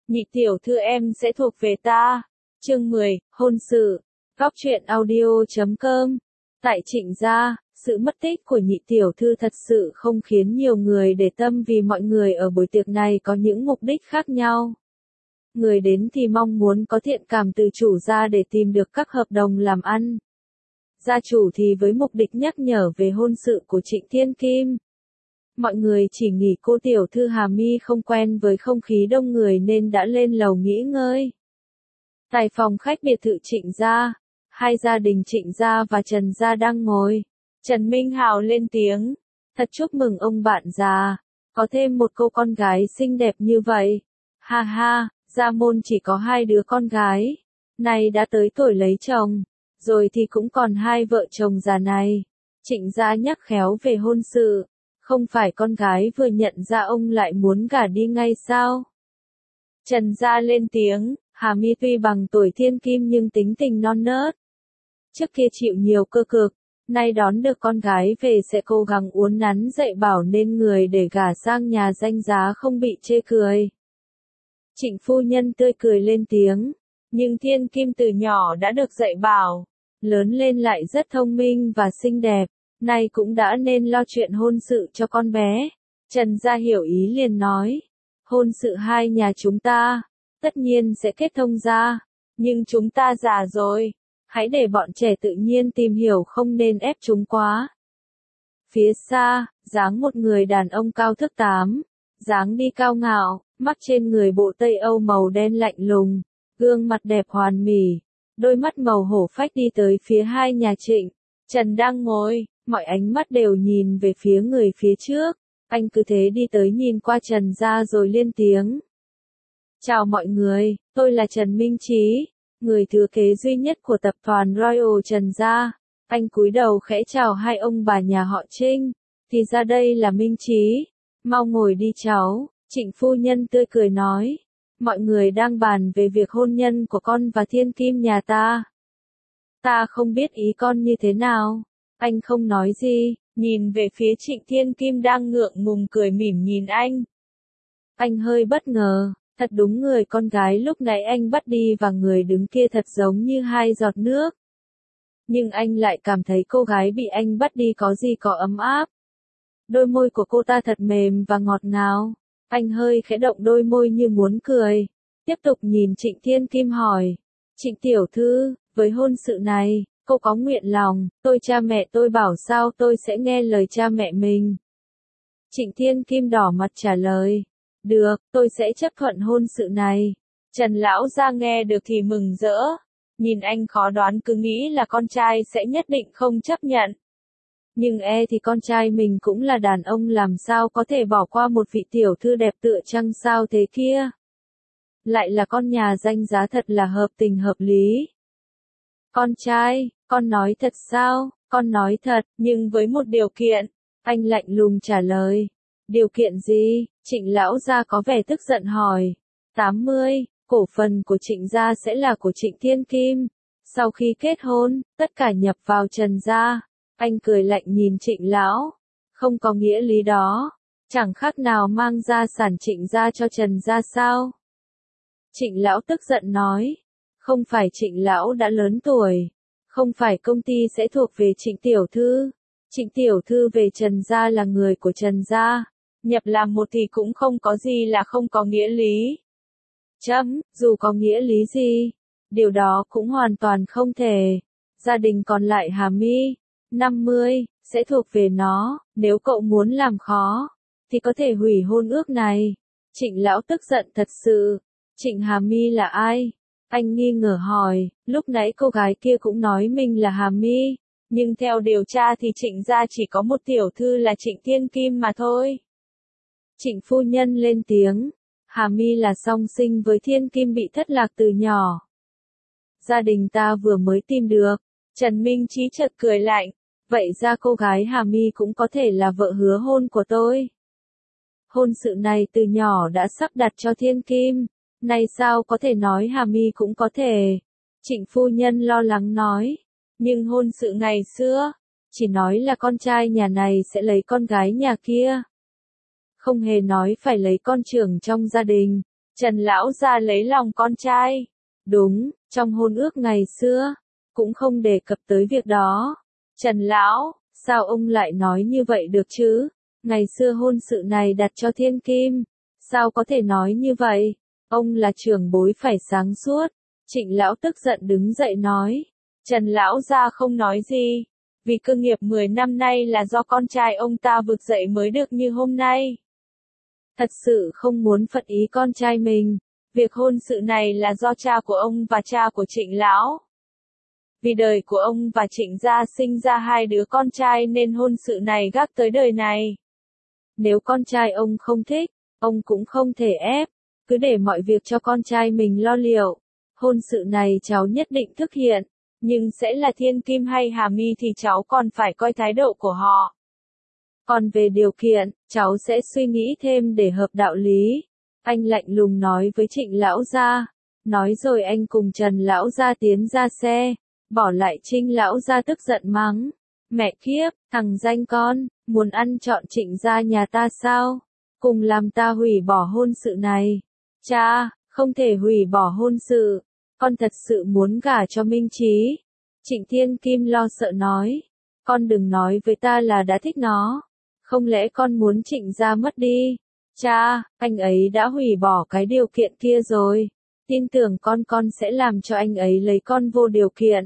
Nhị tiểu thư em sẽ thuộc về ta. Chương 10, hôn sự. Góc truyện audio.com. Tại Trịnh gia, sự mất tích của nhị tiểu thư thật sự không khiến nhiều người để tâm vì mọi người ở buổi tiệc này có những mục đích khác nhau. Người đến thì mong muốn có thiện cảm từ chủ gia để tìm được các hợp đồng làm ăn. Gia chủ thì với mục đích nhắc nhở về hôn sự của Trịnh Thiên Kim. Mọi người chỉ nghĩ cô tiểu thư Hà My không quen với không khí đông người nên đã lên lầu nghỉ ngơi. Tại phòng khách biệt thự Trịnh gia, hai gia đình Trịnh gia và Trần gia đang ngồi. Trần Minh Hào lên tiếng, thật chúc mừng ông bạn già, có thêm một cô con gái xinh đẹp như vậy. Ha ha, gia môn chỉ có hai đứa con gái, nay đã tới tuổi lấy chồng, rồi thì cũng còn hai vợ chồng già này. Trịnh gia nhắc khéo về hôn sự, không phải con gái vừa nhận ra ông lại muốn gả đi ngay sao? Trần gia lên tiếng, Hà My tuy bằng tuổi Thiên Kim nhưng tính tình non nớt. Trước kia chịu nhiều cơ cực, nay đón được con gái về sẽ cố gắng uốn nắn dạy bảo nên người để gả sang nhà danh giá không bị chê cười. Trịnh phu nhân tươi cười lên tiếng, nhưng Thiên Kim từ nhỏ đã được dạy bảo, lớn lên lại rất thông minh và xinh đẹp, nay cũng đã nên lo chuyện hôn sự cho con bé. Trần gia hiểu ý liền nói, hôn sự hai nhà chúng ta, tất nhiên sẽ kết thông gia, nhưng chúng ta già rồi, hãy để bọn trẻ tự nhiên tìm hiểu không nên ép chúng quá. Phía xa, dáng một người đàn ông cao thước 8, dáng đi cao ngạo, mắt trên người bộ Tây Âu màu đen lạnh lùng, gương mặt đẹp hoàn mỹ, đôi mắt màu hổ phách đi tới phía hai nhà Trịnh. Trần đang ngồi, mọi ánh mắt đều nhìn về phía người phía trước, anh cứ thế đi tới nhìn qua Trần gia rồi lên tiếng. Chào mọi người, tôi là Trần Minh Chí, người thừa kế duy nhất của tập đoàn Royal Trần gia. Anh cúi đầu khẽ chào hai ông bà nhà họ Trinh, thì ra đây là Minh Chí, mau ngồi đi cháu. Trịnh phu nhân tươi cười nói, mọi người đang bàn về việc hôn nhân của con và Thiên Kim nhà ta. Ta không biết ý con như thế nào. Anh không nói gì, nhìn về phía Trịnh Thiên Kim đang ngượng ngùng cười mỉm nhìn anh. Anh hơi bất ngờ, thật đúng người con gái lúc nãy anh bắt đi và người đứng kia thật giống như hai giọt nước. Nhưng anh lại cảm thấy cô gái bị anh bắt đi có gì có ấm áp. Đôi môi của cô ta thật mềm và ngọt ngào. Anh hơi khẽ động đôi môi như muốn cười. Tiếp tục nhìn Trịnh Thiên Kim hỏi. Trịnh tiểu thư, với hôn sự này, cô có nguyện lòng, cha mẹ tôi bảo sao tôi sẽ nghe lời cha mẹ mình. Trịnh Thiên Kim đỏ mặt trả lời. Được, tôi sẽ chấp thuận hôn sự này. Trần lão gia nghe được thì mừng rỡ. Nhìn anh khó đoán cứ nghĩ là con trai sẽ nhất định không chấp nhận. Nhưng thì con trai mình cũng là đàn ông làm sao có thể bỏ qua một vị tiểu thư đẹp tựa trăng sao thế kia. Lại là con nhà danh giá thật là hợp tình hợp lý. Con trai, con nói thật sao? Con nói thật, nhưng với một điều kiện. Anh lạnh lùng trả lời. Điều kiện gì? Trịnh lão gia có vẻ tức giận hỏi. 80, cổ phần của Trịnh gia sẽ là của Trịnh Thiên Kim. Sau khi kết hôn, tất cả nhập vào Trần gia. Anh cười lạnh nhìn Trịnh lão. Không có nghĩa lý đó. Chẳng khác nào mang gia sản Trịnh gia cho Trần gia sao? Trịnh lão tức giận nói. Không phải Trịnh lão đã lớn tuổi. Không phải công ty sẽ thuộc về Trịnh tiểu thư. Trịnh tiểu thư về Trần gia là người của Trần gia. Nhập làm một thì cũng không có gì là không có nghĩa lý. Dù có nghĩa lý gì, điều đó cũng hoàn toàn không thể. Gia đình còn lại Hà My, 50, sẽ thuộc về nó, nếu cậu muốn làm khó, thì có thể hủy hôn ước này. Trịnh lão tức giận thật sự. Trịnh Hà My là ai? Anh nghi ngờ hỏi, lúc nãy cô gái kia cũng nói mình là Hà My, nhưng theo điều tra thì Trịnh gia chỉ có một tiểu thư là Trịnh Thiên Kim mà thôi. Trịnh phu nhân lên tiếng, Hà My là song sinh với Thiên Kim bị thất lạc từ nhỏ. Gia đình ta vừa mới tìm được. Trần Minh Chí chợt cười lạnh, vậy ra cô gái Hà My cũng có thể là vợ hứa hôn của tôi. Hôn sự này từ nhỏ đã sắp đặt cho Thiên Kim, nay sao có thể nói Hà My cũng có thể. Trịnh phu nhân lo lắng nói, nhưng hôn sự ngày xưa, chỉ nói là con trai nhà này sẽ lấy con gái nhà kia. Không hề nói phải lấy con trưởng trong gia đình. Trần lão gia lấy lòng con trai. Đúng, trong hôn ước ngày xưa, cũng không đề cập tới việc đó. Trần lão, sao ông lại nói như vậy được chứ? Ngày xưa hôn sự này đặt cho thiên kim. Sao có thể nói như vậy? Ông là trưởng bối phải sáng suốt. Trịnh lão tức giận đứng dậy nói. Trần lão gia không nói gì. Vì cơ nghiệp 10 năm nay là do con trai ông ta vực dậy mới được như hôm nay. Thật sự không muốn phật ý con trai mình. Việc hôn sự này là do cha của ông và cha của Trịnh lão. Vì đời của ông và Trịnh gia sinh ra 2 đứa con trai nên hôn sự này gác tới đời này. Nếu con trai ông không thích, ông cũng không thể ép, cứ để mọi việc cho con trai mình lo liệu. Hôn sự này cháu nhất định thực hiện, nhưng sẽ là thiên kim hay hà mi thì cháu còn phải coi thái độ của họ. Còn về điều kiện, cháu sẽ suy nghĩ thêm để hợp đạo lý. Anh lạnh lùng nói với Trịnh lão gia. Nói rồi anh cùng Trần lão gia tiến ra xe, bỏ lại Trinh lão gia tức giận mắng. Mẹ kiếp, thằng danh con, muốn ăn trọn Trịnh gia nhà ta sao? Cùng làm ta hủy bỏ hôn sự này. Cha, không thể hủy bỏ hôn sự. Con thật sự muốn gả cho Minh Chí. Trịnh Thiên Kim lo sợ nói. Con đừng nói với ta là đã thích nó. Không lẽ con muốn Trịnh gia mất đi? Cha, anh ấy đã hủy bỏ cái điều kiện kia rồi. Tin tưởng con sẽ làm cho anh ấy lấy con vô điều kiện.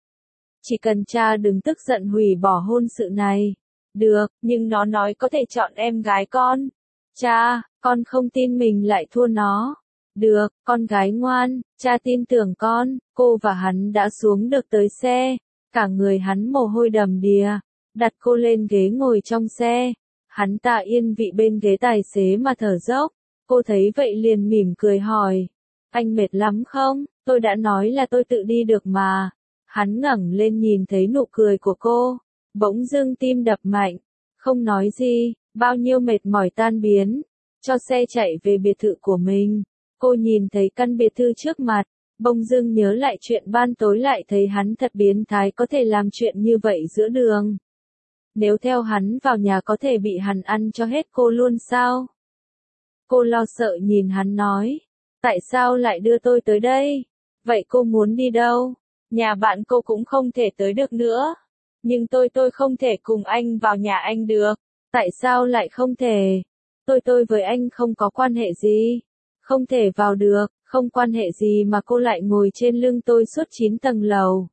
Chỉ cần cha đừng tức giận hủy bỏ hôn sự này. Được, nhưng nó nói có thể chọn em gái con. Cha, con không tin mình lại thua nó. Được, con gái ngoan, cha tin tưởng con. Cô và hắn đã xuống được tới xe. Cả người hắn mồ hôi đầm đìa. Đặt cô lên ghế ngồi trong xe. Hắn ta yên vị bên ghế tài xế mà thở dốc. Cô thấy vậy liền mỉm cười hỏi. Anh mệt lắm không? Tôi đã nói là tôi tự đi được mà. Hắn ngẩng lên nhìn thấy nụ cười của cô. Bỗng dưng tim đập mạnh. Không nói gì, bao nhiêu mệt mỏi tan biến. Cho xe chạy về biệt thự của mình. Cô nhìn thấy căn biệt thự trước mặt. Bỗng dưng nhớ lại chuyện ban tối lại thấy hắn thật biến thái có thể làm chuyện như vậy giữa đường. Nếu theo hắn vào nhà có thể bị hắn ăn cho hết cô luôn sao? Cô lo sợ nhìn hắn nói. Tại sao lại đưa tôi tới đây? Vậy cô muốn đi đâu? Nhà bạn cô cũng không thể tới được nữa. Nhưng tôi không thể cùng anh vào nhà anh được. Tại sao lại không thể? Tôi với anh không có quan hệ gì. Không thể vào được, không quan hệ gì mà cô lại ngồi trên lưng tôi suốt 9 tầng lầu.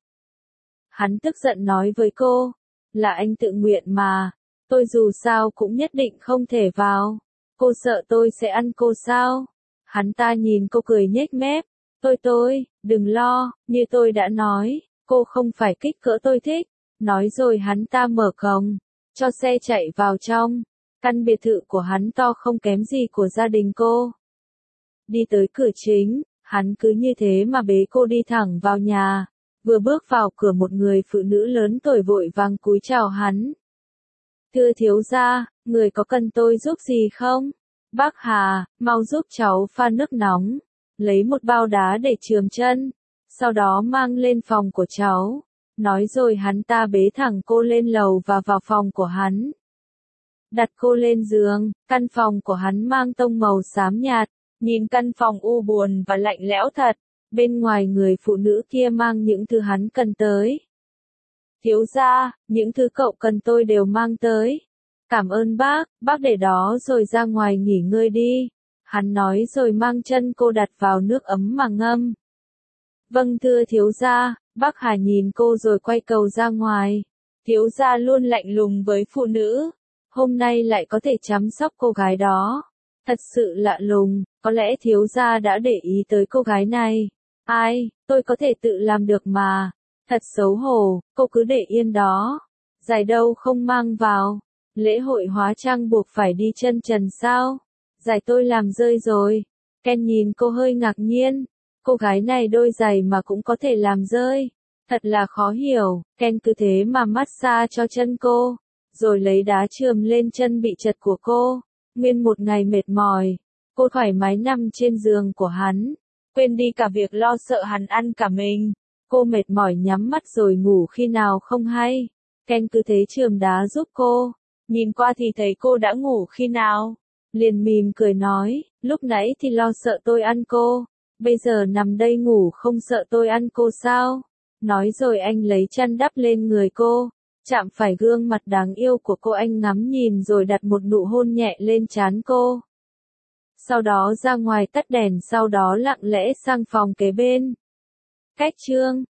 Hắn tức giận nói với cô. Là anh tự nguyện mà. Tôi dù sao cũng nhất định không thể vào. Cô sợ tôi sẽ ăn cô sao? Hắn ta nhìn cô cười nhếch mép. Đừng lo, như tôi đã nói, cô không phải kích cỡ tôi thích. Nói rồi hắn ta mở cổng, cho xe chạy vào trong. Căn biệt thự của hắn to không kém gì của gia đình cô. Đi tới cửa chính, hắn cứ như thế mà bế cô đi thẳng vào nhà. Vừa bước vào cửa một người phụ nữ lớn tuổi vội vàng cúi chào hắn. Thưa thiếu gia, người có cần tôi giúp gì không? Bác Hà, mau giúp cháu pha nước nóng. Lấy một bao đá để chườm chân. Sau đó mang lên phòng của cháu. Nói rồi hắn ta bế thẳng cô lên lầu và vào phòng của hắn. Đặt cô lên giường, căn phòng của hắn mang tông màu xám nhạt. Nhìn căn phòng u buồn và lạnh lẽo thật. Bên ngoài người phụ nữ kia mang những thứ hắn cần tới. Thiếu gia, những thứ cậu cần tôi đều mang tới. Cảm ơn bác để đó rồi ra ngoài nghỉ ngơi đi. Hắn nói rồi mang chân cô đặt vào nước ấm mà ngâm. Vâng thưa thiếu gia, bác Hà nhìn cô rồi quay cầu ra ngoài. Thiếu gia luôn lạnh lùng với phụ nữ. Hôm nay lại có thể chăm sóc cô gái đó. Thật sự lạ lùng, có lẽ thiếu gia đã để ý tới cô gái này. Ai, tôi có thể tự làm được mà. Thật xấu hổ, cô cứ để yên đó. Giày đâu không mang vào. Lễ hội hóa trang buộc phải đi chân trần sao? Giày tôi làm rơi rồi. Ken nhìn cô hơi ngạc nhiên. Cô gái này đôi giày mà cũng có thể làm rơi. Thật là khó hiểu. Ken cứ thế mà massage cho chân cô. Rồi lấy đá chườm lên chân bị trật của cô. Nguyên một ngày mệt mỏi. Cô thoải mái nằm trên giường của hắn. Quên đi cả việc lo sợ hắn ăn cả mình. Cô mệt mỏi nhắm mắt rồi ngủ khi nào không hay. Ken cứ thế chườm đá giúp cô. Nhìn qua thì thấy cô đã ngủ khi nào. liền mỉm cười nói, lúc nãy thì lo sợ tôi ăn cô, bây giờ nằm đây ngủ không sợ tôi ăn cô sao? Nói rồi anh lấy chăn đắp lên người cô, chạm phải gương mặt đáng yêu của cô, anh ngắm nhìn rồi đặt một nụ hôn nhẹ lên trán cô. Sau đó ra ngoài tắt đèn, sau đó lặng lẽ sang phòng kế bên. Cách chương